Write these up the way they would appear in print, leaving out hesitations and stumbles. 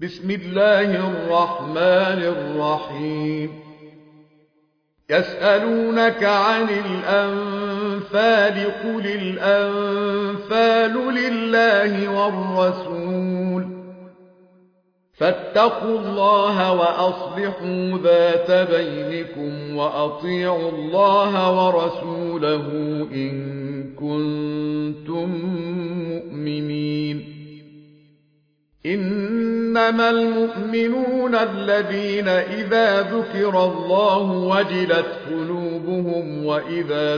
بسم الله الرحمن الرحيم يسألونك عن الأنفال قل الأنفال لله والرسول فاتقوا الله وأصلحوا ذات بينكم وأطيعوا الله ورسوله إن كنتم مؤمنين إنما المؤمنون الذين إذا ذكر الله وجلت قلوبهم وإذا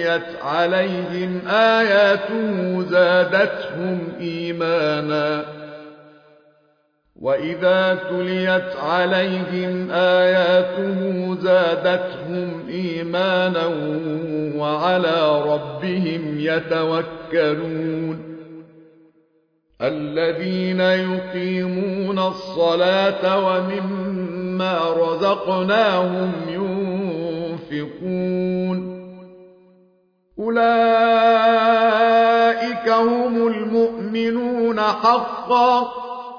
تليت عليهم آياته زادتهم إيمانا وعلى ربهم يتوكلون الذين يقيمون الصلاة ومما رزقناهم ينفقون أولئك هم المؤمنون حقا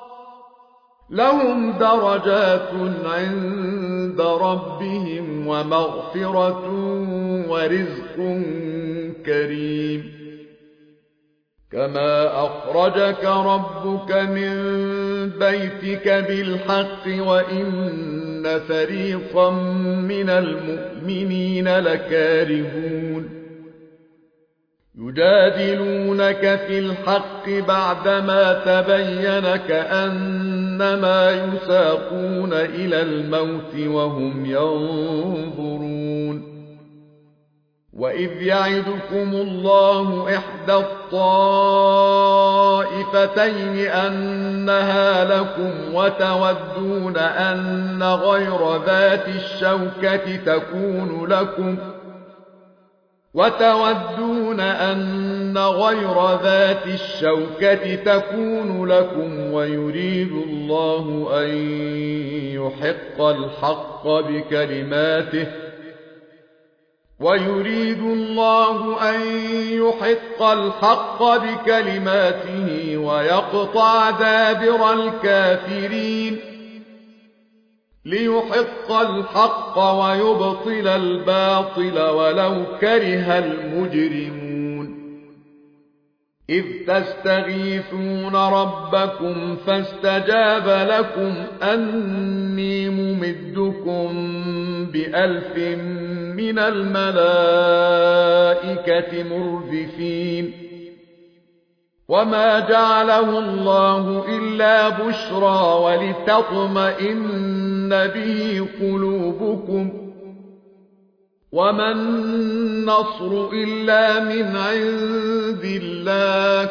لهم درجات عند ربهم ومغفرة ورزق كريم كما أخرجك ربك من بيتك بالحق وإن فريقا من المؤمنين لكارهون يجادلونك في الحق بعدما تبين كأنما يساقون إلى الموت وهم ينظرون وإذ يعدكم الله إحدى الطائفتين أنها لكم وتودون أن غير ذات الشوكة تكون لكم ويريد الله أن يحق الحق بكلماته ويقطع دابر الكافرين ليحق الحق ويبطل الباطل ولو كره المجرمون إذ تستغيثون ربكم فاستجاب لكم أني ممدكم ب1000 من الملائكة مردفين وما جعله الله إلا بشرى ولتطمئن به قلوبكم وما النصر إلا من عند الله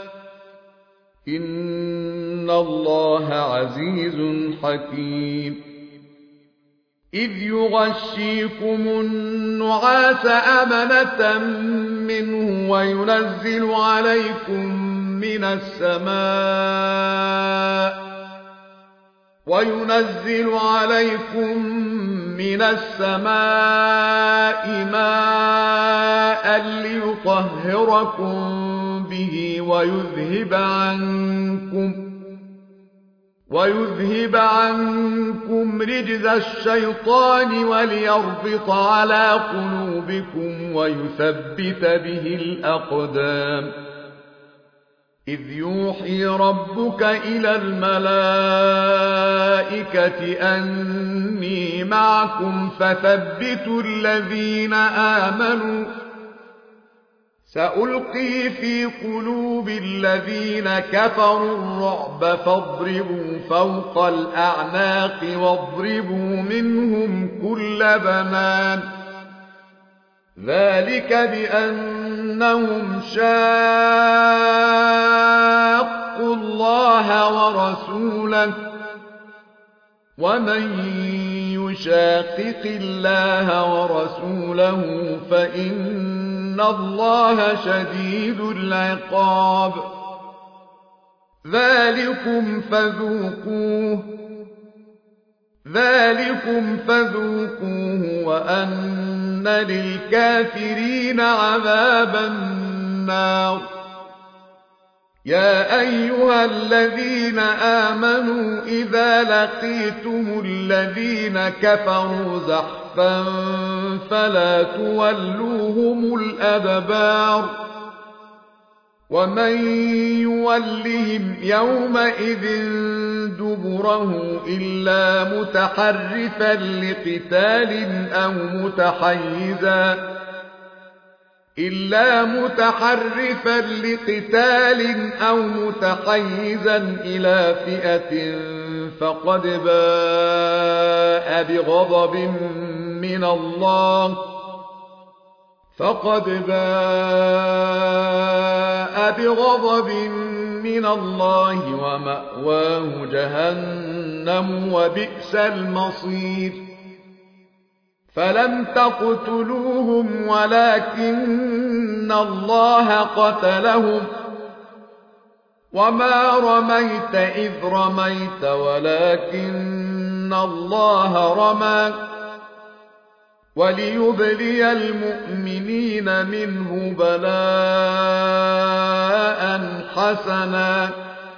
إن الله عزيز حكيم إذ يغشيكم النعاس أمنة منه وينزل عليكم من السماء ماء ليطهركم به ويذهب عنكم رجز الشيطان وليربط على قلوبكم ويثبت به الأقدام إذ يوحي ربك إلى الملائكة أني معكم فثبتوا الذين آمنوا سألقي في قلوب الذين كفروا الرعب فاضربوا فوق الأعناق واضربوا منهم كل بنان ذلك بأنهم شاقوا الله ورسوله ومن يشاقق الله ورسوله فإن الله شديد العقاب ذلكم فذوقوه وأن للكافرين عذاب النار يا أيها الذين آمنوا إذا لقيتم الذين كفروا زحفا فلا تولوهم الأدبار ومن يولهم يومئذ دبره إلا متحرفا لقتال أو متحيزا إلى فئة فقد باء بغضب من الله ومأواه جهنم وبئس المصير فلم تقتلوهم ولكن الله قتلهم وما رميت إذ رميت ولكن الله رمى وليبلي المؤمنين منه بلاء حسنا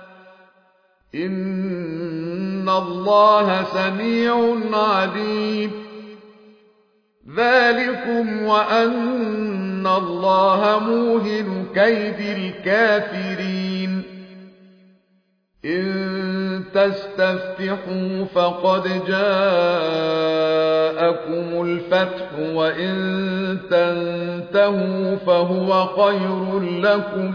إن الله سميع عليم ذلكم وأن الله موهن كيد الكافرين إن تستفتحوا فقد جاءكم الفتح وإن تنتهوا فهو خير لكم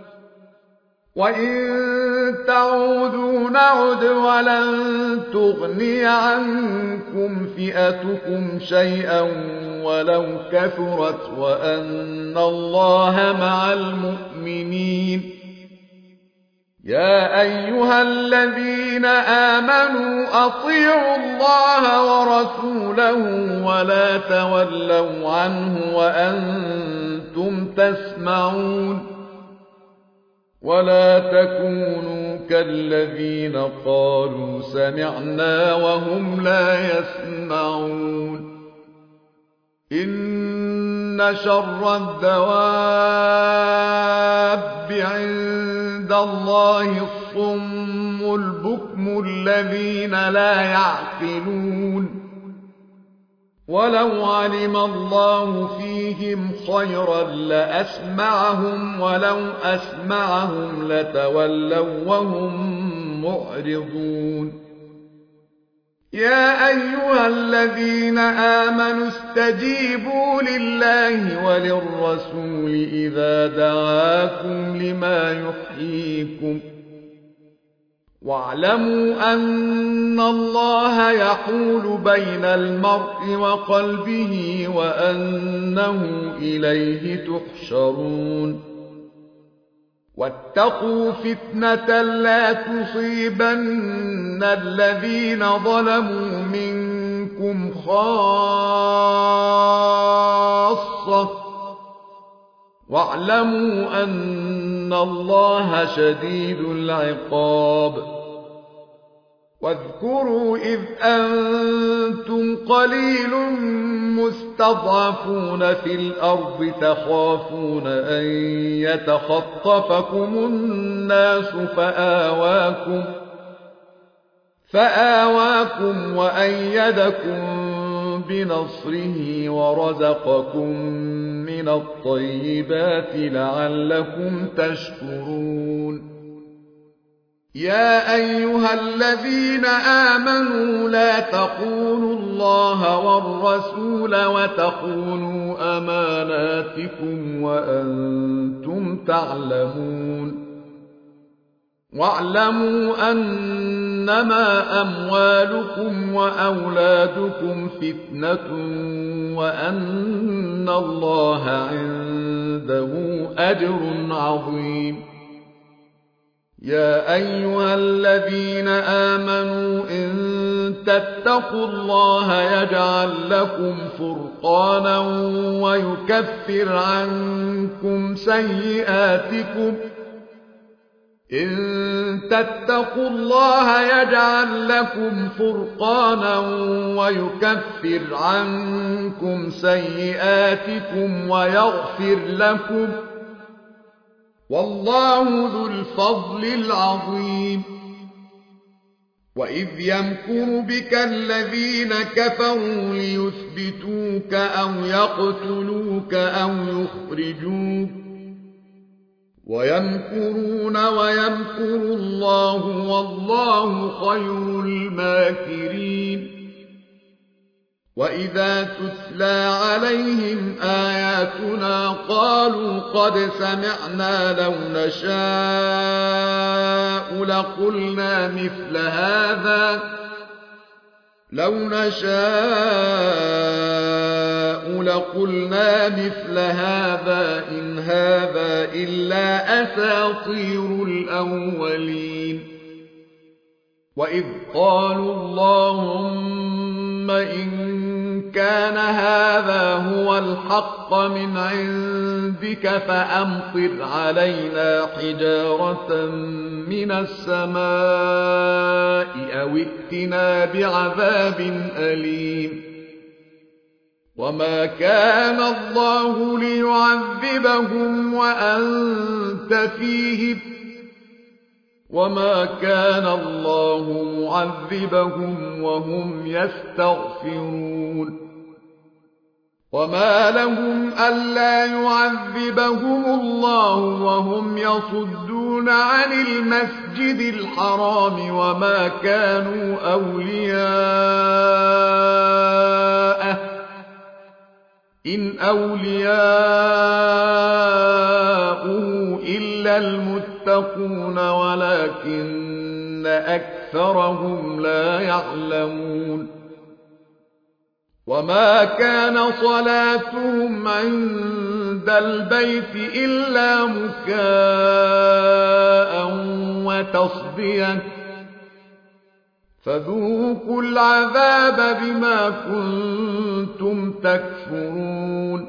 وإن تعودوا نعد ولن تغني عنكم فئتكم شيئا ولو كثرت وأن الله مع المؤمنين يا أيها الذين آمنوا أطيعوا الله ورسوله ولا تولوا عنه وأنتم تسمعون ولا تكونوا كالذين قالوا سمعنا وهم لا يسمعون إن شر الدواب عند الله الصم البكم الذين لا يعقلون ولو علم الله فيهم خيرا لأسمعهم ولو أسمعهم لتولوا وهم معرضون يا أيها الذين آمنوا استجيبوا لله وللرسول إذا دعاكم لما يحييكم واعلموا أن الله يحول بين المرء وقلبه وأنه إليه تحشرون واتقوا فتنة لا تصيبن الذين ظلموا منكم خاصة واعلموا أن الله شديد العقاب واذكروا إذ أنتم قليل مستضعفون في الأرض تخافون أن يتخطفكم الناس فآواكم وأيدكم بنصره ورزقكم من الطيبات لعلكم تشكرون يا أيها الذين آمنوا لا تخونوا الله والرسول وتخونوا أماناتكم وأنتم تعلمون واعلموا أنما أموالكم وأولادكم فتنة وأن الله عنده أجر عظيم يا أيها الذين آمنوا إن تتقوا الله يجعل لكم فرقانا ويكفر عنكم سيئاتكم إن تتقوا الله يجعل لكم فرقانا ويكفر عنكم سيئاتكم ويغفر لكم والله ذو الفضل العظيم. وإذ يمكر بك الذين كفروا ليثبتوك أو يقتلوك أو يخرجوك ويمكرون ويمكر الله والله خير الماكرين. وإذا تتلى عليهم آياتنا قالوا قد سمعنا لو نشاء لقلنا مثل هذا إن هذا إلا أساطير الأولين. وإذ قالوا اللهم إن كان هذا هو الحق من عندك فأمطر علينا حجارة من السماء أو ائتنا بعذاب أليم. وما كان الله ليعذبهم وأنت فيهم وما كان الله معذبهم وهم يستغفرون. وما لهم ألا يعذبهم الله وهم يصدون عن المسجد الحرام وما كانوا أولياءه إن أولياؤه إلا المتقون ولكن أكثرهم لا يعلمون. وما كان صلاتهم عند البيت إلا مكاء وتصدية فذوقوا العذاب بما كنتم تكفرون.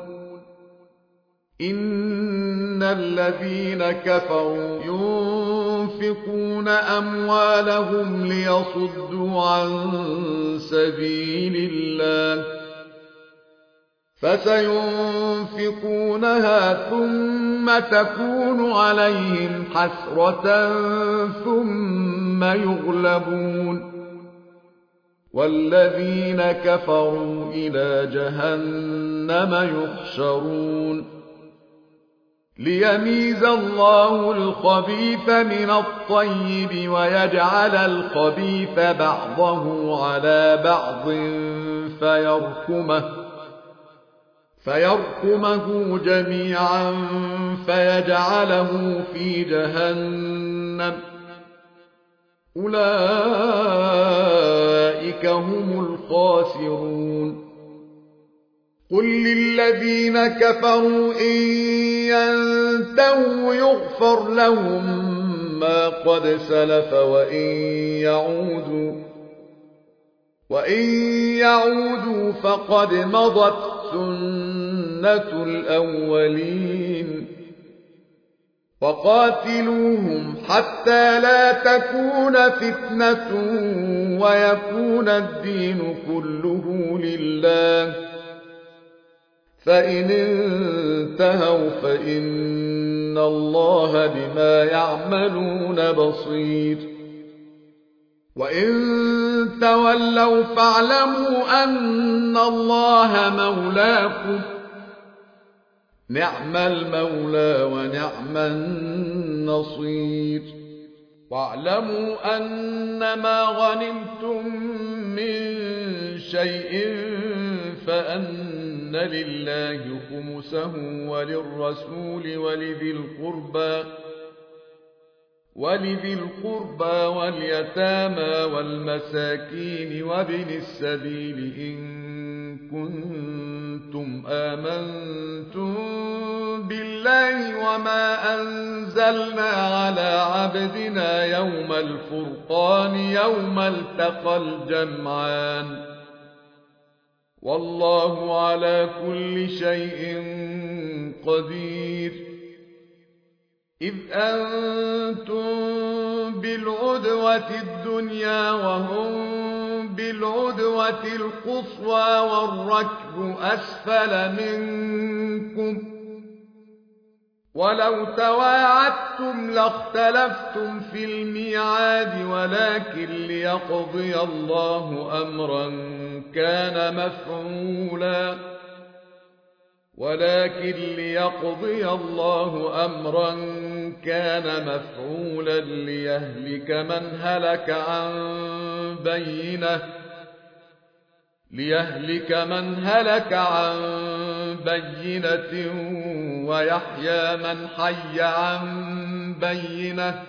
إن الذين كفروا ينفقون أموالهم ليصدوا عن سبيل الله فسينفقونها ثم تكون عليهم حسرة ثم يغلبون والذين كفروا إلى جهنم يحشرون. ليميز الله الخبيث من الطيب ويجعل الخبيث بعضه على بعض فيركمه جميعا فيجعله في جهنم أولئك هم الخاسرون. قل للذين كفروا إن ينتهوا يغفر لهم ما قد سلف وإن يعودوا فقد مضت سنة الأولين. وقاتلوهم حتى لا تكون فتنة ويكون الدين كله لله فإن انتهوا فإن الله بما يعملون بصير. وإن تولوا فاعلموا أن الله مولاكم نعم المولى ونعم النصير. واعلموا أنما غنمتم من شيء فأن لله خمسه وللرسول ولذي القربى واليتامى والمساكين وابن السبيل إن كنتم آمنتم بالله وما أنزلنا على عبدنا يوم الفرقان يوم التقى الجمعان والله على كل شيء قدير. إذ أنتم بالعدوة الدنيا وهم بالعدوة القصوى والركب أسفل منكم ولو تواعدتم لاختلفتم في الميعاد ولكن ليقضي الله أمرا كان مفعولا ليهلك من هلك عن بينة ويحيى من حي عن بينة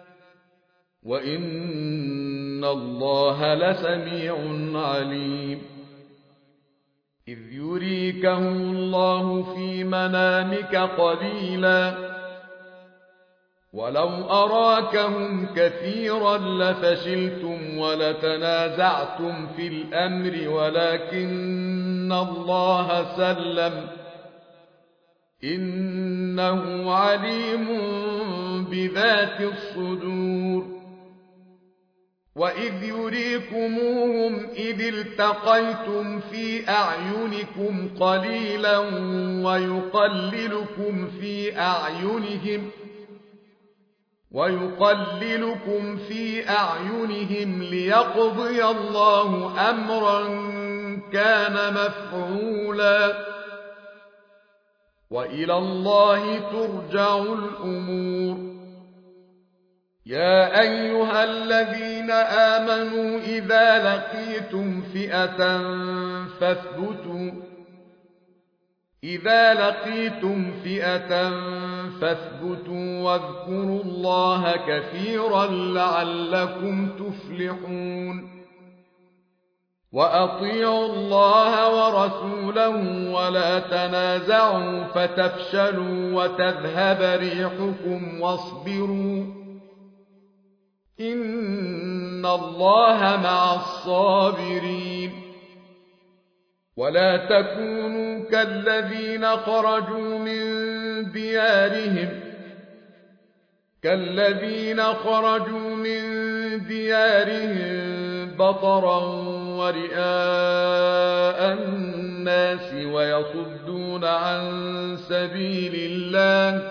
وإن الله لسميع عليم إذ يريكهم الله في منامك قليلا ولو أراكهم كثيرا لفشلتم ولتنازعتم في الأمر ولكن الله سلم إنه عليم بذات الصدور وإذ يريكموهم إذ التقيتم في أعينكم قليلا ويقللكم في أعينهم ليقضي الله أمرا كان مفعولا وإلى الله ترجع الأمور يا أيها الذين آمنوا إذا لقيتم فئة فاثبتوا واذكروا الله كثيرا لعلكم تفلحون وأطيعوا الله ورسوله ولا تنازعوا فتفشلوا وتذهب ريحكم واصبروا إن الله مع الصابرين ولا تكونوا كالذين خرجوا من ديارهم بطرا ورئاء الناس ويصدون عن سبيل الله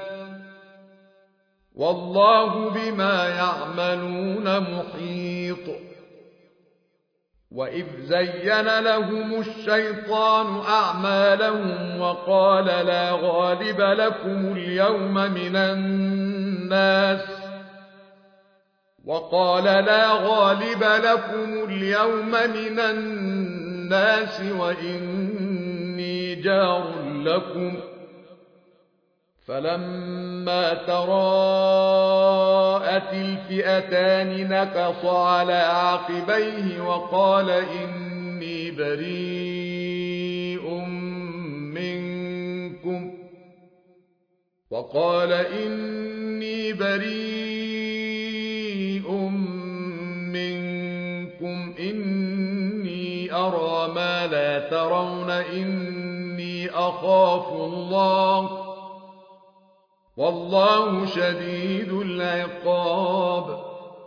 والله بما يعملون محيط وإذ زين لهم الشيطان أعمالهم وقال لا غالب لكم اليوم من الناس وإني جار لكم فلما تراءت الفئتان نكص على عقبيه وقال إني بريء منكم إني أرى ما لا ترون إني أخاف الله والله شديد العقاب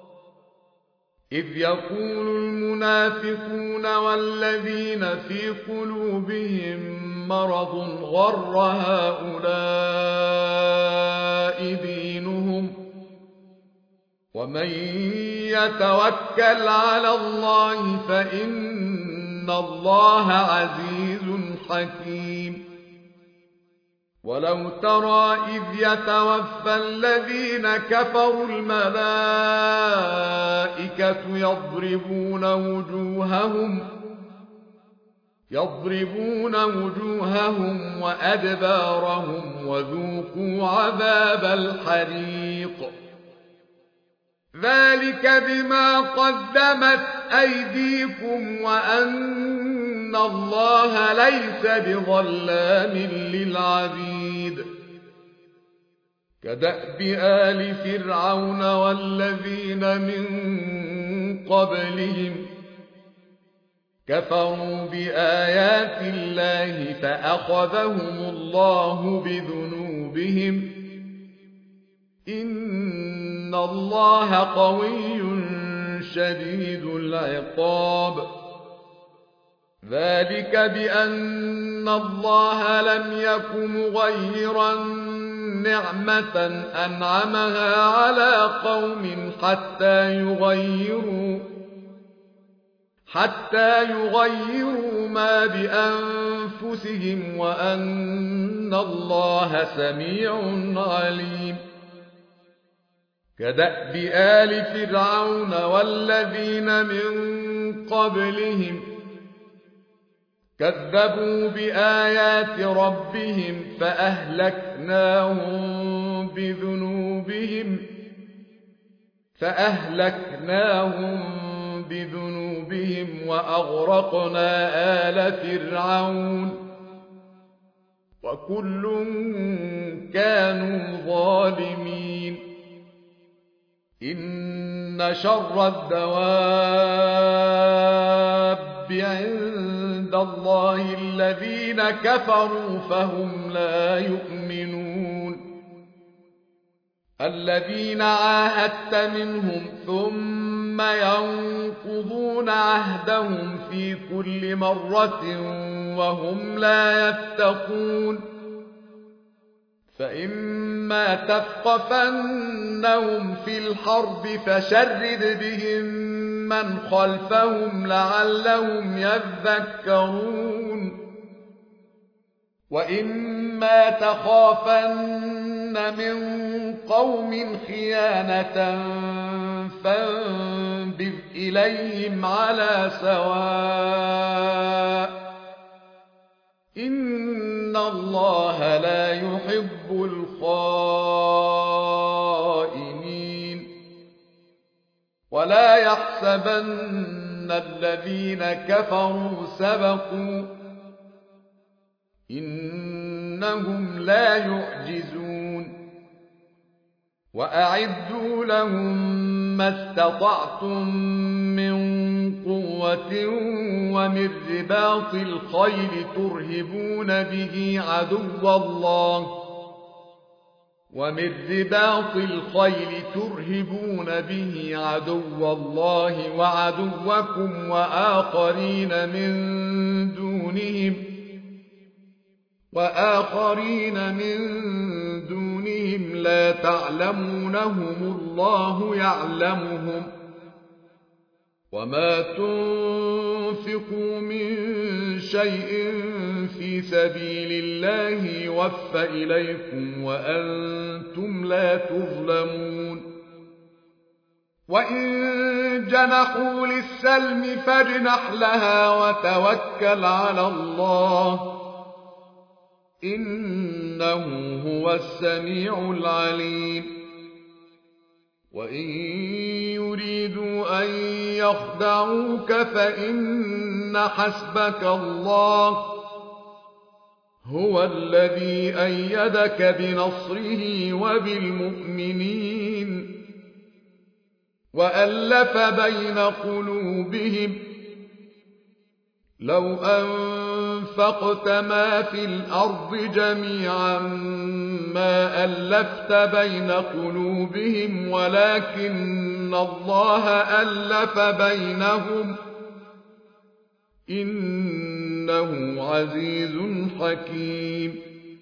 إذ يقول المنافقون والذين في قلوبهم مرض غر هؤلاء دينهم ومن يتوكل على الله فإن الله عزيز حكيم ولو ترى إذ يتوفى الذين كفروا الملائكة يضربون وجوههم وأدبارهم وذوقوا عذاب الحريق ذلك بما قدمت أيديكم وأن الله ليس بظلام للعبيد كدأب آل فرعون والذين من قبلهم كفروا بآيات الله فأخذهم الله بذنوبهم إن الله قوي شديد العقاب ذلك بأن الله لم يك مغيرا نعمة أنعمها على قوم حتى يغيروا ما بأنفسهم وأن الله سميع عليم. كدأب آل فرعون والذين من قبلهم كذبوا بآيات ربهم فأهلكناهم بذنوبهم وأغرقنا آل فرعون وكل كانوا ظالمين. إن شر الدواب عند الله الذين كفروا فهم لا يؤمنون. الذين عاهدت منهم ثم ينقضون عهدهم في كل مرة وهم لا يتقون. فإما تثقفنهم في الحرب فشرد بهم من خلفهم لعلهم يذكرون. وإما تخافن من قوم خيانة فانبذ إليهم على سواء إن الله لا يحب الخائنين. ولا يحسبن الذين كفروا سبقوا إنهم لا يعجزون. وأعدوا لهم ما استطعتم من قوة ومن رباط الخيل ترهبون به عدو الله وعدوكم وآخرين من دونهم لا تعلمونهم الله يعلمهم. وما تنفقوا من شيء في سبيل الله يوفى إليكم وأنتم لا تظلمون. وإن جنحوا للسلم فاجنح لها وتوكل على الله إنه هو السميع العليم. وإن يريدوا أن يخدعوك فإن حسبك الله هو الذي أيدك بنصره وبالمؤمنين وألف بين قلوبهم لو أنفقت ما في الأرض جميعا ما ألفت بين قلوبهم ولكن الله ألف بينهم إنه عزيز حكيم.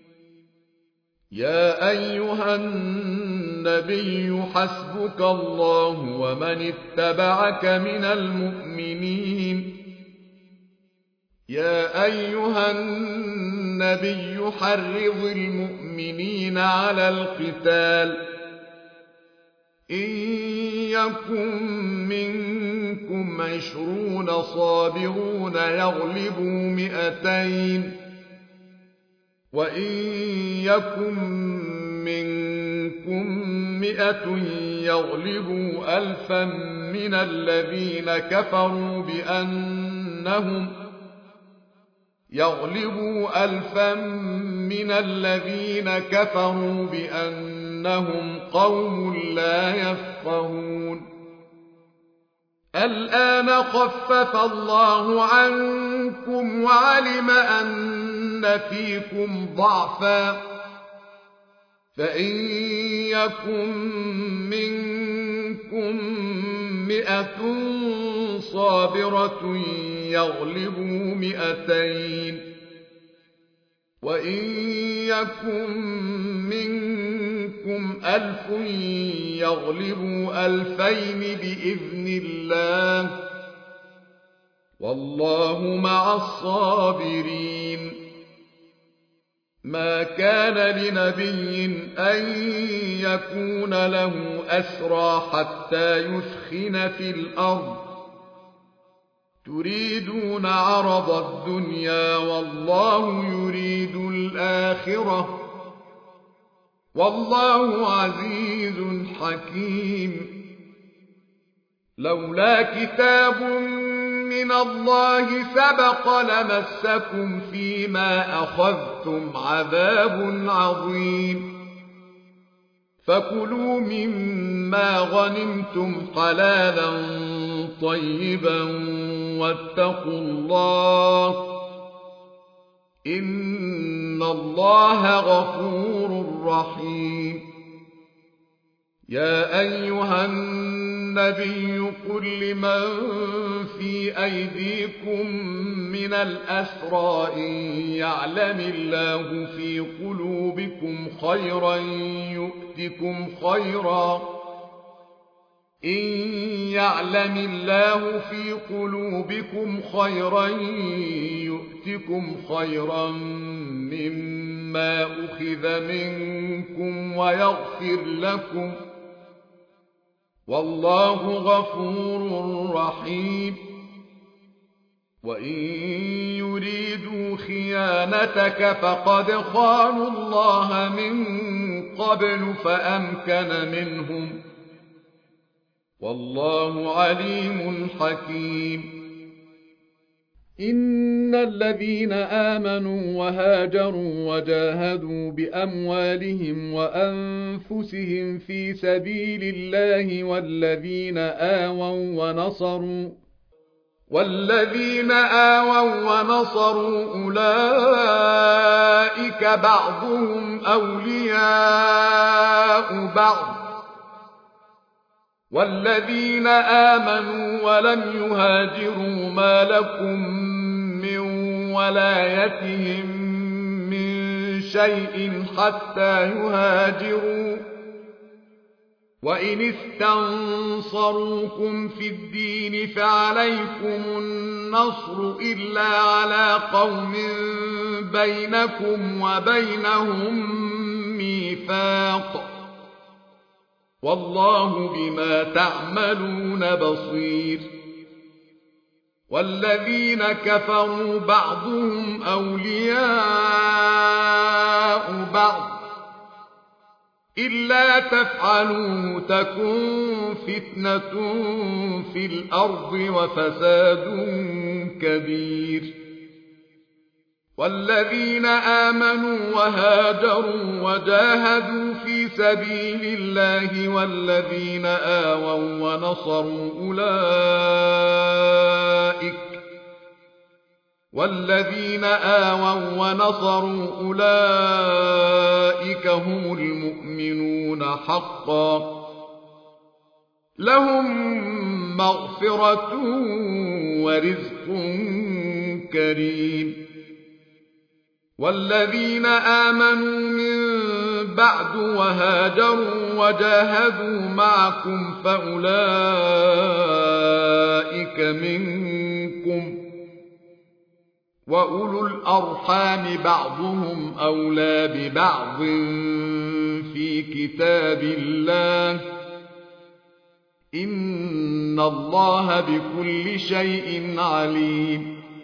يا أيها النبي حسبك الله ومن اتبعك من المؤمنين. يا أيها النبي حرض المؤمنين على القتال إن يكن منكم 20 صابرون يغلبوا 200 وإن يكن منكم 100 يغلبوا 1000 من الذين كفروا بأنهم قوم لا يفقهون. الآن خفف الله عنكم وعلم أن فيكم ضعفا فإن يكن منكم 100 صابرة يغلبوا 200 وإن يكن منكم 1000 يغلبوا 2000 بإذن الله والله مع الصابرين. ما كان لنبي أن يكون له أسرى حتى يثخن في الأرض تريدون عرض الدنيا والله يريد الآخرة والله عزيز حكيم. لولا كتاب من الله سبق لمسكم فيما أخذتم عذاب عظيم. فكلوا مما غنمتم حلالا طيبا واتقوا الله إن الله غفور رحيم. يا أيها النبي قل لمن في أيديكم من الأسرى إن يعلم الله في قلوبكم خيرا يؤتكم خيرا مما أخذ منكم ويغفر لكم والله غفور رحيم. وإن يريدوا خيانتك فقد خانوا الله من قبل فأمكن منهم والله عليم حكيم. إن الذين آمنوا وهاجروا وجاهدوا بأموالهم وأنفسهم في سبيل الله والذين آووا ونصروا أولئك بعضهم أولياء بعض والذين آمنوا ولم يهاجروا ما لكم من ولايتهم من شيء حتى يهاجروا وإن استنصروكم في الدين فعليكم النصر إلا على قوم بينكم وبينهم ميثاق والله بما تعملون بصير. والذين كفروا بعضهم أولياء بعض إلا تفعلوا تكن فتنة في الأرض وفساد كبير. والذين آمنوا وهاجروا وجاهدوا في سبيل الله والذين آووا ونصروا أولئك هم المؤمنون حقا لهم مغفرة ورزق كريم. والذين آمنوا من بعد وهاجروا وجاهدوا معكم فأولئك منكم وأولو الأرحام بعضهم أولى ببعض في كتاب الله إن الله بكل شيء عليم.